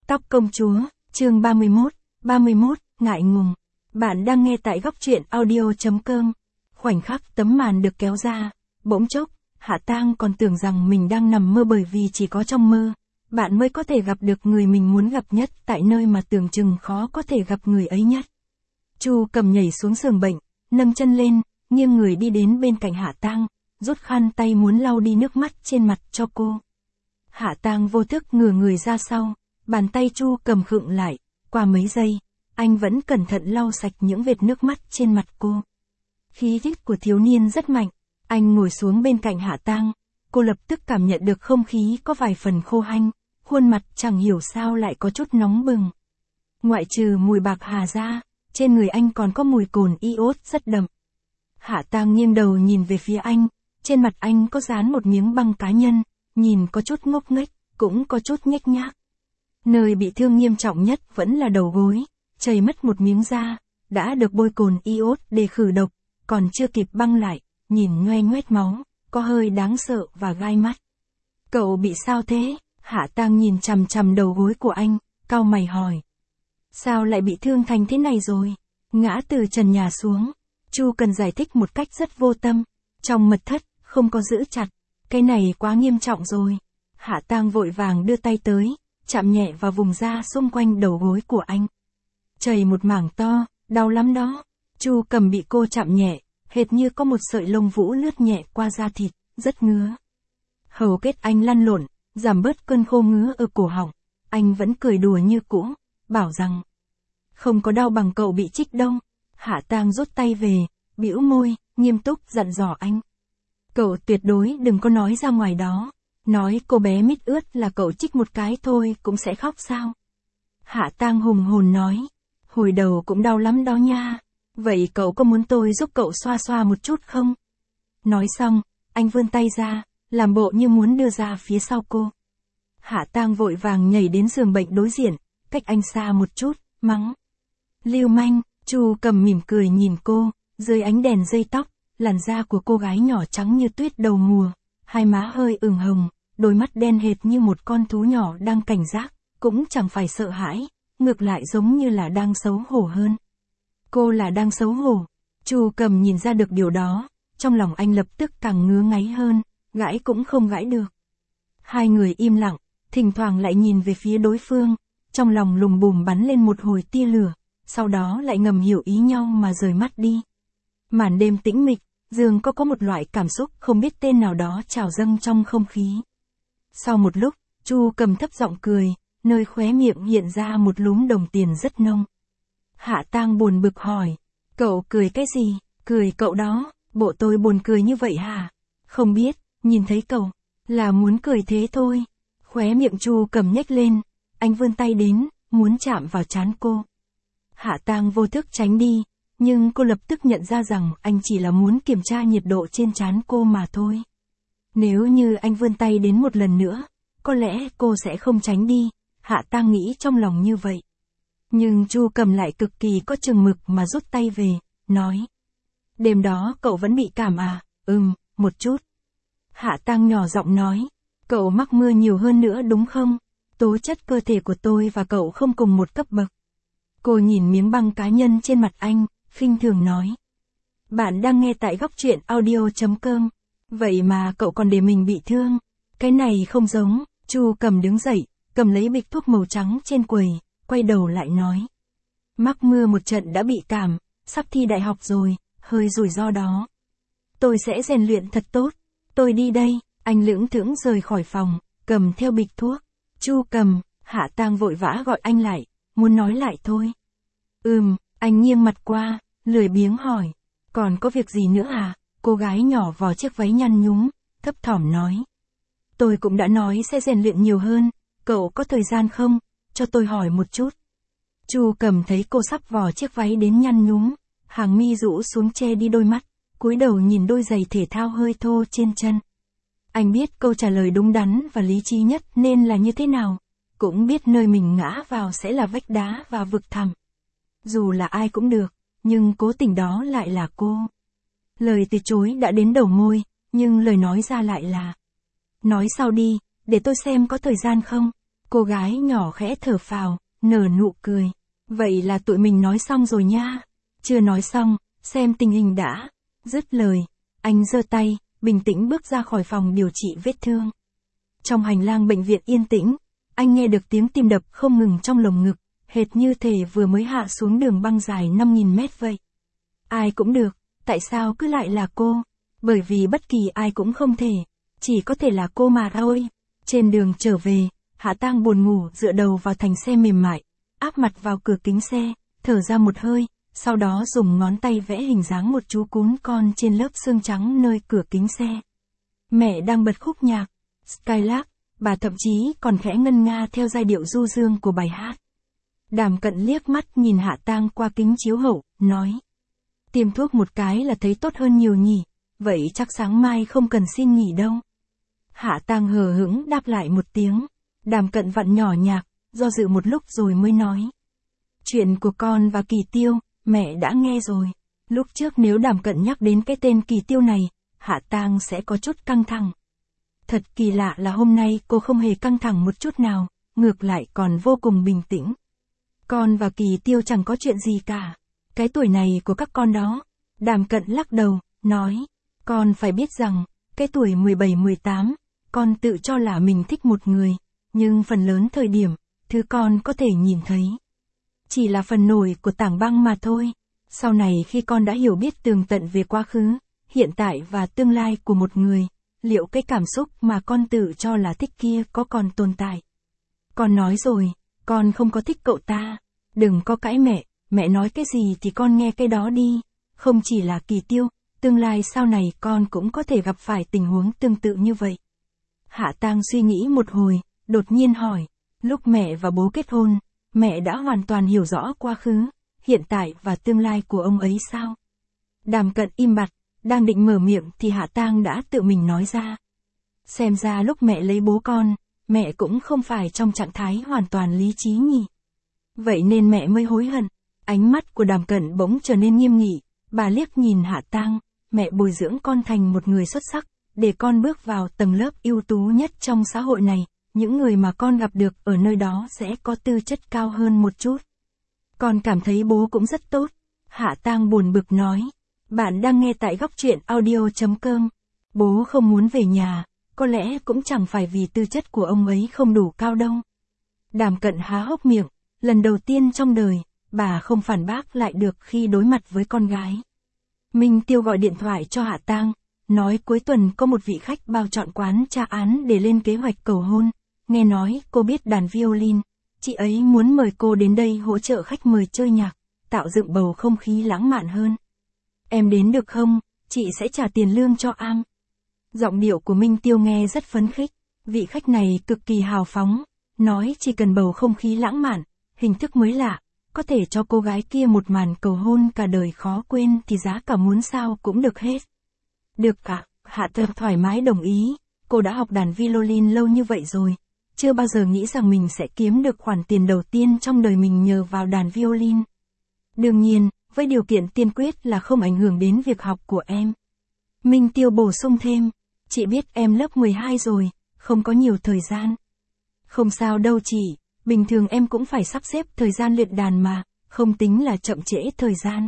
Tóc công chúa, chương 31, ngại ngùng. Bạn đang nghe tại góc truyện audio.com. Khoảnh khắc tấm màn được kéo ra, bỗng chốc, Hạ Tang còn tưởng rằng mình đang nằm mơ bởi vì chỉ có trong mơ, bạn mới có thể gặp được người mình muốn gặp nhất tại nơi mà tưởng chừng khó có thể gặp người ấy nhất. Chu Cầm nhảy xuống giường bệnh, nâng chân lên, nghiêng người đi đến bên cạnh Hạ Tang, rút khăn tay muốn lau đi nước mắt trên mặt cho cô. Hạ Tang vô thức ngửa người ra sau, bàn tay Chu Cầm khựng lại, qua mấy giây, anh vẫn cẩn thận lau sạch những vệt nước mắt trên mặt cô. Khí chất của thiếu niên rất mạnh, anh ngồi xuống bên cạnh Hạ Tang, cô lập tức cảm nhận được không khí có vài phần khô hanh, khuôn mặt chẳng hiểu sao lại có chút nóng bừng. Ngoại trừ mùi bạc hà ra, trên người anh còn có mùi cồn iốt rất đậm. Hạ Tang nghiêng đầu nhìn về phía anh, trên mặt anh có dán một miếng băng cá nhân, nhìn có chút ngốc nghếch, cũng có chút nhếch nhác. Nơi bị thương nghiêm trọng nhất vẫn là đầu gối, chảy mất một miếng da, đã được bôi cồn iốt để khử độc, còn chưa kịp băng lại, nhìn nhoe nhoét máu, có hơi đáng sợ và gai mắt. Cậu bị sao thế? Hạ Tang nhìn chằm chằm đầu gối của anh, cau mày hỏi. Sao lại bị thương thành thế này rồi? Ngã từ trần nhà xuống. Chu cần giải thích một cách rất vô tâm. Trong mật thất, không có giữ chặt. Cái này quá nghiêm trọng rồi. Hạ Tang vội vàng đưa tay tới, chạm nhẹ vào vùng da xung quanh đầu gối của anh. Chảy một mảng to, đau lắm đó. Chu Cầm bị cô chạm nhẹ, hệt như có một sợi lông vũ lướt nhẹ qua da thịt, rất ngứa. Hầu kết anh lăn lộn, giảm bớt cơn khô ngứa ở cổ họng. Anh vẫn cười đùa như cũ, bảo rằng không có đau bằng cậu bị chích đâu. Hạ Tang rút tay về, bĩu môi, nghiêm túc dặn dò anh. Cậu tuyệt đối đừng có nói ra ngoài đó. Nói cô bé mít ướt là cậu chích một cái thôi cũng sẽ khóc sao? Hạ Tang hùng hồn nói. Hồi đầu cũng đau lắm đó nha. Vậy cậu có muốn tôi giúp cậu xoa xoa một chút không? Nói xong, anh vươn tay ra, làm bộ như muốn đưa ra phía sau cô. Hạ Tang vội vàng nhảy đến giường bệnh đối diện, cách anh xa một chút, mắng. Lưu manh. Chu Cầm mỉm cười nhìn cô, dưới ánh đèn dây tóc, làn da của cô gái nhỏ trắng như tuyết đầu mùa, hai má hơi ửng hồng, đôi mắt đen hệt như một con thú nhỏ đang cảnh giác, cũng chẳng phải sợ hãi, ngược lại giống như là đang xấu hổ hơn. Cô là đang xấu hổ. Chu Cầm nhìn ra được điều đó, trong lòng anh lập tức càng ngứa ngáy hơn, gãi cũng không gãi được. Hai người im lặng, thỉnh thoảng lại nhìn về phía đối phương, trong lòng lùng bùm bắn lên một hồi tia lửa, sau đó lại ngầm hiểu ý nhau mà rời mắt đi. Màn đêm tĩnh mịch, dường có một loại cảm xúc không biết tên nào đó trào dâng trong không khí. Sau một lúc, Chu Cầm thấp giọng cười, nơi khóe miệng hiện ra một lúm đồng tiền rất nông. Hạ Tang buồn bực hỏi, cậu cười cái gì? Cười cậu đó, bộ tôi buồn cười như vậy hả? Không biết, nhìn thấy cậu, là muốn cười thế thôi. Khóe miệng Chu Cầm nhếch lên, anh vươn tay đến, muốn chạm vào trán cô. Hạ Tang vô thức tránh đi, nhưng cô lập tức nhận ra rằng anh chỉ là muốn kiểm tra nhiệt độ trên trán cô mà thôi. Nếu như anh vươn tay đến một lần nữa, có lẽ cô sẽ không tránh đi, Hạ Tang nghĩ trong lòng như vậy. Nhưng Chu Cầm lại cực kỳ có chừng mực mà rút tay về, nói. Đêm đó cậu vẫn bị cảm à? Một chút. Hạ Tang nhỏ giọng nói. Cậu mắc mưa nhiều hơn nữa đúng không? Tố chất cơ thể của tôi và cậu không cùng một cấp bậc. Cô nhìn miếng băng cá nhân trên mặt anh, khinh thường nói. Bạn đang nghe tại góc truyện audio.com. Vậy mà cậu còn để mình bị thương. Cái này không giống. Chu Cầm đứng dậy, cầm lấy bịch thuốc màu trắng trên quầy, quay đầu lại nói. Mắc mưa một trận đã bị cảm, sắp thi đại học rồi, hơi rủi ro đó. Tôi sẽ rèn luyện thật tốt. Tôi đi đây. Anh lững thững rời khỏi phòng, cầm theo bịch thuốc. Chu Cầm. Hạ Tang vội vã gọi anh lại, muốn nói lại thôi. Anh nghiêng mặt qua, lười biếng hỏi. Còn có việc gì nữa à? Cô gái nhỏ vò chiếc váy nhăn nhúm, thấp thỏm nói. Tôi cũng đã nói sẽ rèn luyện nhiều hơn, cậu có thời gian không? Cho tôi hỏi một chút. Chu Cầm thấy cô sắp vò chiếc váy đến nhăn nhúm, hàng mi rũ xuống che đi đôi mắt, cúi đầu nhìn đôi giày thể thao hơi thô trên chân. Anh biết câu trả lời đúng đắn và lý trí nhất nên là như thế nào, cũng biết nơi mình ngã vào sẽ là vách đá và vực thẳm. Dù là ai cũng được, nhưng cố tình đó lại là cô. Lời từ chối đã đến đầu môi, nhưng lời nói ra lại là. Nói sau đi, để tôi xem có thời gian không. Cô gái nhỏ khẽ thở phào, nở nụ cười. Vậy là tụi mình nói xong rồi nha. Chưa nói xong, xem tình hình đã. Dứt lời, anh giơ tay, bình tĩnh bước ra khỏi phòng điều trị vết thương. Trong hành lang bệnh viện yên tĩnh, anh nghe được tiếng tim đập không ngừng trong lồng ngực, hệt như thể vừa mới hạ xuống đường băng dài 5.000 mét vậy. Ai cũng được, tại sao cứ lại là cô? Bởi vì bất kỳ ai cũng không thể, chỉ có thể là cô mà thôi. Trên đường trở về, Hạ Tang buồn ngủ dựa đầu vào thành xe mềm mại, áp mặt vào cửa kính xe, thở ra một hơi, sau đó dùng ngón tay vẽ hình dáng một chú cún con trên lớp xương trắng nơi cửa kính xe. Mẹ đang bật khúc nhạc Skylark, bà thậm chí còn khẽ ngân nga theo giai điệu du dương của bài hát. Đàm Cận liếc mắt nhìn Hạ Tang qua kính chiếu hậu, nói. Tiêm thuốc một cái là thấy tốt hơn nhiều nhỉ, vậy chắc sáng mai không cần xin nghỉ đâu. Hạ Tang hờ hững đáp lại một tiếng. Đàm Cận vặn nhỏ nhạc, do dự một lúc rồi mới nói. Chuyện của con và Kỳ Tiêu, mẹ đã nghe rồi. Lúc trước nếu Đàm Cận nhắc đến cái tên Kỳ Tiêu này, Hạ Tang sẽ có chút căng thẳng. Thật kỳ lạ là hôm nay cô không hề căng thẳng một chút nào, ngược lại còn vô cùng bình tĩnh. Con và Kỳ Tiêu chẳng có chuyện gì cả. Cái tuổi này của các con đó. Đàm Cận lắc đầu, nói. Con phải biết rằng, cái tuổi 17-18, con tự cho là mình thích một người. Nhưng phần lớn thời điểm, thứ con có thể nhìn thấy chỉ là phần nổi của tảng băng mà thôi. Sau này khi con đã hiểu biết tường tận về quá khứ, hiện tại và tương lai của một người, liệu cái cảm xúc mà con tự cho là thích kia có còn tồn tại? Con nói rồi, con không có thích cậu ta. Đừng có cãi mẹ nói cái gì thì con nghe cái đó đi. Không chỉ là Kỳ Tiêu, tương lai sau này con cũng có thể gặp phải tình huống tương tự như vậy. Hạ Tang suy nghĩ một hồi, đột nhiên hỏi, lúc mẹ và bố kết hôn, mẹ đã hoàn toàn hiểu rõ quá khứ, hiện tại và tương lai của ông ấy sao? Đàm Cận im bặt, đang định mở miệng thì Hạ Tang đã tự mình nói ra. Xem ra lúc mẹ lấy bố con, mẹ cũng không phải trong trạng thái hoàn toàn lý trí nhỉ. Vậy nên mẹ mới hối hận. Ánh mắt của Đàm Cận bỗng trở nên nghiêm nghị, bà liếc nhìn Hạ Tang, mẹ bồi dưỡng con thành một người xuất sắc, để con bước vào tầng lớp ưu tú nhất trong xã hội này. Những người mà con gặp được ở nơi đó sẽ có tư chất cao hơn một chút. Con cảm thấy bố cũng rất tốt. Hạ Tang buồn bực nói. Bạn đang nghe tại góc truyện audio.com. Bố không muốn về nhà, có lẽ cũng chẳng phải vì tư chất của ông ấy không đủ cao đâu. Đàm Cận há hốc miệng, lần đầu tiên trong đời, bà không phản bác lại được khi đối mặt với con gái. Minh Tiêu gọi điện thoại cho Hạ Tang, nói cuối tuần có một vị khách bao chọn quán trà án để lên kế hoạch cầu hôn. Nghe nói cô biết đàn violin, chị ấy muốn mời cô đến đây hỗ trợ khách mời chơi nhạc, tạo dựng bầu không khí lãng mạn hơn. Em đến được không, chị sẽ trả tiền lương cho am. Giọng điệu của Minh Tiêu nghe rất phấn khích, vị khách này cực kỳ hào phóng, nói chỉ cần bầu không khí lãng mạn, hình thức mới lạ, có thể cho cô gái kia một màn cầu hôn cả đời khó quên thì giá cả muốn sao cũng được hết. Được cả, Hạ Tang thoải mái đồng ý, cô đã học đàn violin lâu như vậy rồi. Chưa bao giờ nghĩ rằng mình sẽ kiếm được khoản tiền đầu tiên trong đời mình nhờ vào đàn violin. Đương nhiên, với điều kiện tiên quyết là không ảnh hưởng đến việc học của em. Minh Tiêu bổ sung thêm, chị biết em lớp 12 rồi, không có nhiều thời gian. Không sao đâu chị, bình thường em cũng phải sắp xếp thời gian luyện đàn mà, không tính là chậm trễ thời gian.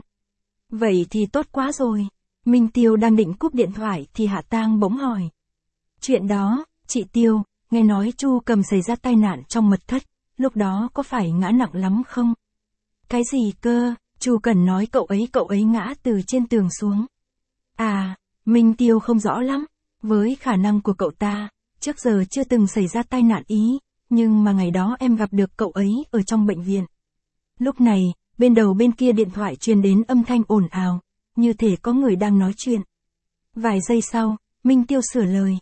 Vậy thì tốt quá rồi. Minh Tiêu đang định cúp điện thoại thì Hạ Tang bỗng hỏi. Chuyện đó, chị Tiêu, nghe nói Chu Cầm xảy ra tai nạn trong mật thất, lúc đó có phải ngã nặng lắm không? Cái gì cơ? Chu Cần nói cậu ấy ngã từ trên tường xuống. À, Minh Tiêu không rõ lắm, với khả năng của cậu ta, trước giờ chưa từng xảy ra tai nạn ý, nhưng mà ngày đó em gặp được cậu ấy ở trong bệnh viện. Lúc này, bên đầu bên kia điện thoại truyền đến âm thanh ồn ào, như thể có người đang nói chuyện. Vài giây sau, Minh Tiêu sửa lời.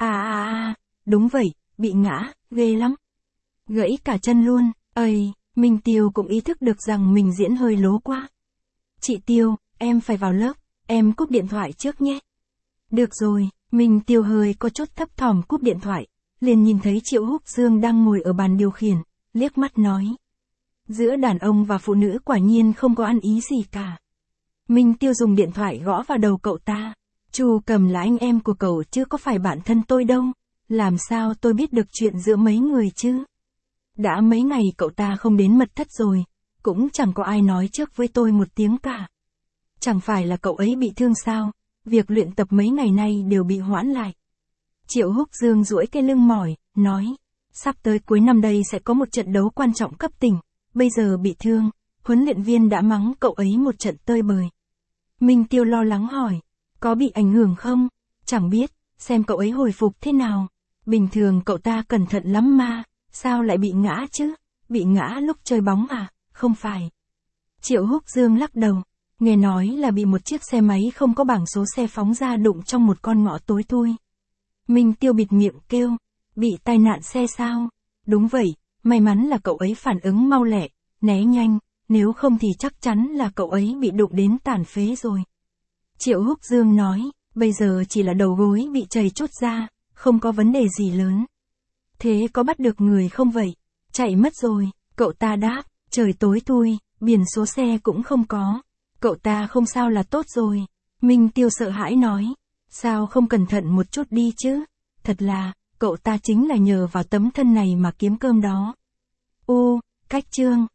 Đúng vậy, bị ngã, ghê lắm. Gãy cả chân luôn, Minh Tiêu cũng ý thức được rằng mình diễn hơi lố quá. Chị Tiêu, em phải vào lớp, em cúp điện thoại trước nhé. Được rồi, Minh Tiêu hơi có chút thấp thỏm cúp điện thoại, liền nhìn thấy Triệu Húc Dương đang ngồi ở bàn điều khiển, liếc mắt nói. Giữa đàn ông và phụ nữ quả nhiên không có ăn ý gì cả. Minh Tiêu dùng điện thoại gõ vào đầu cậu ta. Chu Cầm là anh em của cậu chứ có phải bạn thân tôi đâu. Làm sao tôi biết được chuyện giữa mấy người chứ? Đã mấy ngày cậu ta không đến mật thất rồi, cũng chẳng có ai nói trước với tôi một tiếng cả. Chẳng phải là cậu ấy bị thương sao, việc luyện tập mấy ngày nay đều bị hoãn lại. Triệu Húc Dương duỗi cái lưng mỏi, nói, sắp tới cuối năm đây sẽ có một trận đấu quan trọng cấp tỉnh, bây giờ bị thương, huấn luyện viên đã mắng cậu ấy một trận tơi bời. Minh Tiêu lo lắng hỏi, có bị ảnh hưởng không? Chẳng biết, xem cậu ấy hồi phục thế nào. Bình thường cậu ta cẩn thận lắm mà, sao lại bị ngã chứ? Bị ngã lúc chơi bóng à? Không phải. Triệu Húc Dương lắc đầu, nghe nói là bị một chiếc xe máy không có bảng số xe phóng ra đụng trong một con ngõ tối thui. Minh Tiêu bịt miệng kêu, bị tai nạn xe sao? Đúng vậy, may mắn là cậu ấy phản ứng mau lẹ, né nhanh, nếu không thì chắc chắn là cậu ấy bị đụng đến tàn phế rồi. Triệu Húc Dương nói, bây giờ chỉ là đầu gối bị chầy chốt ra, không có vấn đề gì lớn. Thế có bắt được người không vậy? Chạy mất rồi, cậu ta đáp, trời tối thui, biển số xe cũng không có. Cậu ta không sao là tốt rồi. Minh Tiêu sợ hãi nói, sao không cẩn thận một chút đi chứ? Thật là, cậu ta chính là nhờ vào tấm thân này mà kiếm cơm đó. Cách chương.